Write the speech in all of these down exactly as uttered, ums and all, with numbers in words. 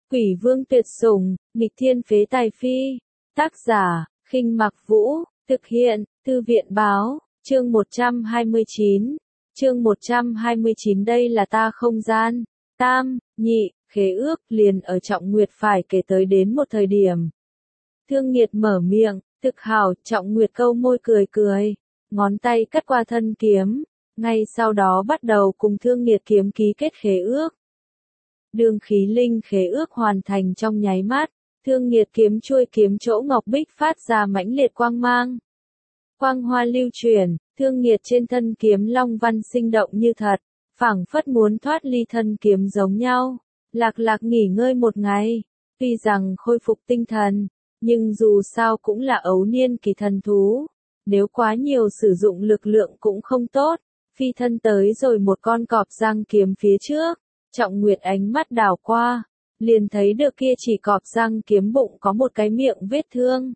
Quỷ vương tuyệt sủng, nghịch thiên phế tài phi. Tác giả, Khinh Mặc Vũ, thực hiện, Thư viện báo, chương một trăm hai mươi chín. Chương một trăm hai mươi chín đây là ta không gian. Tam, nhị, khế ước liền ở Trọng Nguyệt phải kể tới đến một thời điểm. Thương Nghiệt mở miệng, thực hảo, Trọng Nguyệt câu môi cười cười, ngón tay cắt qua thân kiếm, ngay sau đó bắt đầu cùng Thương Nghiệt kiếm ký kết khế ước. Đường khí linh khế ước hoàn thành trong nháy mắt, Thương Nghiệt kiếm chuôi kiếm chỗ ngọc bích phát ra mãnh liệt quang mang. Quang hoa lưu chuyển, Thương Nghiệt trên thân kiếm long văn sinh động như thật, phảng phất muốn thoát ly thân kiếm giống nhau. Lạc Lạc nghỉ ngơi một ngày, tuy rằng khôi phục tinh thần, nhưng dù sao cũng là ấu niên kỳ thần thú, nếu quá nhiều sử dụng lực lượng cũng không tốt. Phi thân tới rồi một con cọp răng kiếm phía trước, Trọng Nguyệt ánh mắt đảo qua, liền thấy được kia chỉ cọp răng kiếm bụng có một cái miệng vết thương.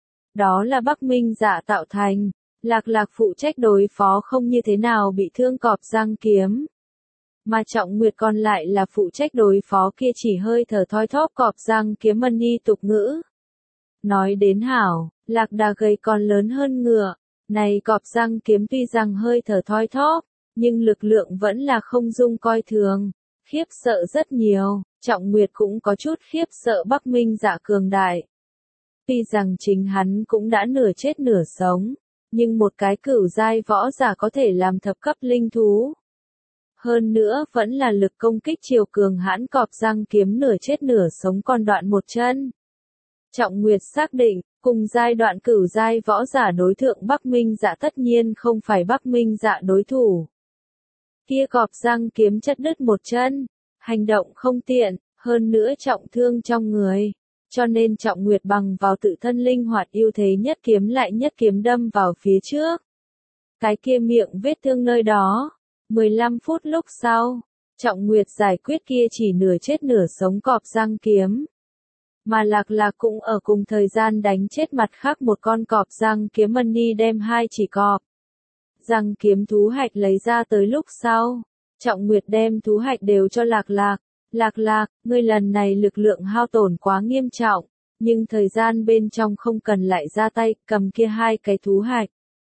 Đó là Bắc Minh Dạ tạo thành, Lạc Lạc phụ trách đối phó không như thế nào bị thương cọp răng kiếm. Mà Trọng Nguyệt còn lại là phụ trách đối phó kia chỉ hơi thở thoi thóp cọp răng kiếm mân ni tục ngữ. Nói đến hảo, Lạc Đà gầy còn lớn hơn ngựa, này cọp răng kiếm tuy rằng hơi thở thoi thóp, nhưng lực lượng vẫn là không dung coi thường, khiếp sợ rất nhiều. Trọng Nguyệt cũng có chút khiếp sợ Bắc Minh Dạ cường đại. Tuy rằng chính hắn cũng đã nửa chết nửa sống, nhưng một cái cửu giai võ giả có thể làm thập cấp linh thú. Hơn nữa vẫn là lực công kích chiều cường hãn cọp răng kiếm nửa chết nửa sống còn đoạn một chân. Trọng Nguyệt xác định, cùng giai đoạn cửu giai võ giả đối thượng Bắc Minh Dạ tất nhiên không phải Bắc Minh Dạ đối thủ. Kia cọp răng kiếm chặt đứt một chân, hành động không tiện, hơn nữa trọng thương trong người, cho nên Trọng Nguyệt bằng vào tự thân linh hoạt ưu thế nhất kiếm lại nhất kiếm đâm vào phía trước. Cái kia miệng vết thương nơi đó, mười lăm phút lúc sau, Trọng Nguyệt giải quyết kia chỉ nửa chết nửa sống cọp răng kiếm. Mà Lạc Lạc cũng ở cùng thời gian đánh chết mặt khác một con cọp răng kiếm mân ni đem hai chỉ cọp răng kiếm thú hạch lấy ra tới lúc sau. Trọng Nguyệt đem thú hạch đều cho Lạc Lạc. Lạc Lạc, ngươi lần này lực lượng hao tổn quá nghiêm trọng, nhưng thời gian bên trong không cần lại ra tay, cầm kia hai cái thú hạch.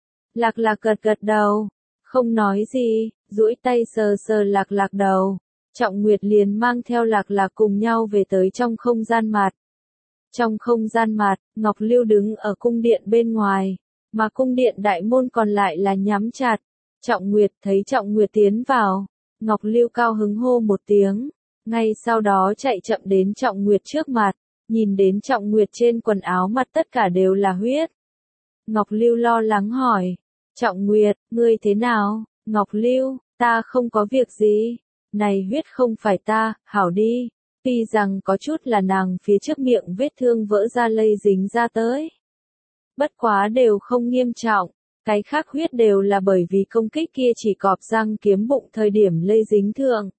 Lạc Lạc gật gật đầu, không nói gì, duỗi tay sờ sờ Lạc Lạc đầu. Trọng Nguyệt liền mang theo Lạc Lạc cùng nhau về tới trong không gian mặt. Trong không gian mặt, Ngọc Lưu đứng ở cung điện bên ngoài, mà cung điện đại môn còn lại là nhắm chặt. Trọng Nguyệt thấy Trọng Nguyệt tiến vào, Ngọc Lưu cao hứng hô một tiếng, ngay sau đó chạy chậm đến Trọng Nguyệt trước mặt, nhìn đến Trọng Nguyệt trên quần áo mặt tất cả đều là huyết. Ngọc Lưu lo lắng hỏi, Trọng Nguyệt, ngươi thế nào? Ngọc Lưu, ta không có việc gì, này huyết không phải ta, hảo đi. Tuy rằng có chút là nàng phía trước miệng vết thương vỡ ra lây dính ra tới. Bất quá đều không nghiêm trọng, cái khác huyết đều là bởi vì công kích kia chỉ cọp răng kiếm bụng thời điểm lây dính thượng.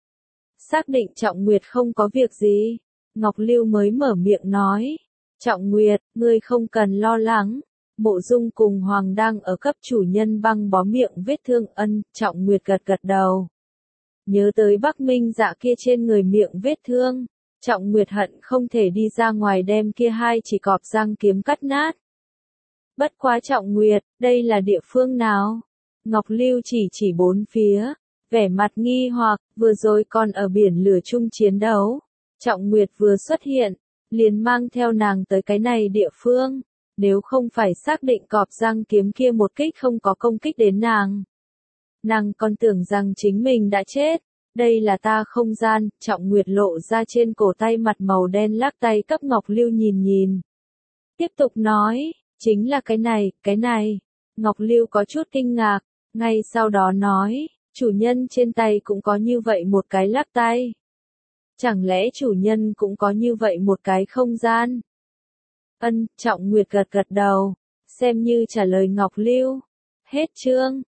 Xác định Trọng Nguyệt không có việc gì, Ngọc Lưu mới mở miệng nói, Trọng Nguyệt, ngươi không cần lo lắng, Mộ Dung cùng Hoàng đang ở cấp chủ nhân băng bó miệng vết thương. Ân. Trọng Nguyệt gật gật đầu. Nhớ tới Bắc Minh Dạ kia trên người miệng vết thương, Trọng Nguyệt hận không thể đi ra ngoài đem kia hai chỉ cọp răng kiếm cắt nát. Bất quá Trọng Nguyệt, đây là địa phương nào? Ngọc Lưu chỉ chỉ bốn phía, vẻ mặt nghi hoặc, vừa rồi còn ở biển lửa chung chiến đấu. Trọng Nguyệt vừa xuất hiện, liền mang theo nàng tới cái này địa phương, nếu không phải xác định cọp răng kiếm kia một kích không có công kích đến nàng. Nàng còn tưởng rằng chính mình đã chết. Đây là ta không gian. Trọng Nguyệt lộ ra trên cổ tay mặt màu đen lắc tay cấp Ngọc Lưu nhìn nhìn. Tiếp tục nói, chính là cái này, cái này. Ngọc Lưu có chút kinh ngạc, ngay sau đó nói, chủ nhân trên tay cũng có như vậy một cái lắc tay. Chẳng lẽ chủ nhân cũng có như vậy một cái không gian? Ân. Trọng Nguyệt gật gật đầu, xem như trả lời Ngọc Lưu. Hết chương.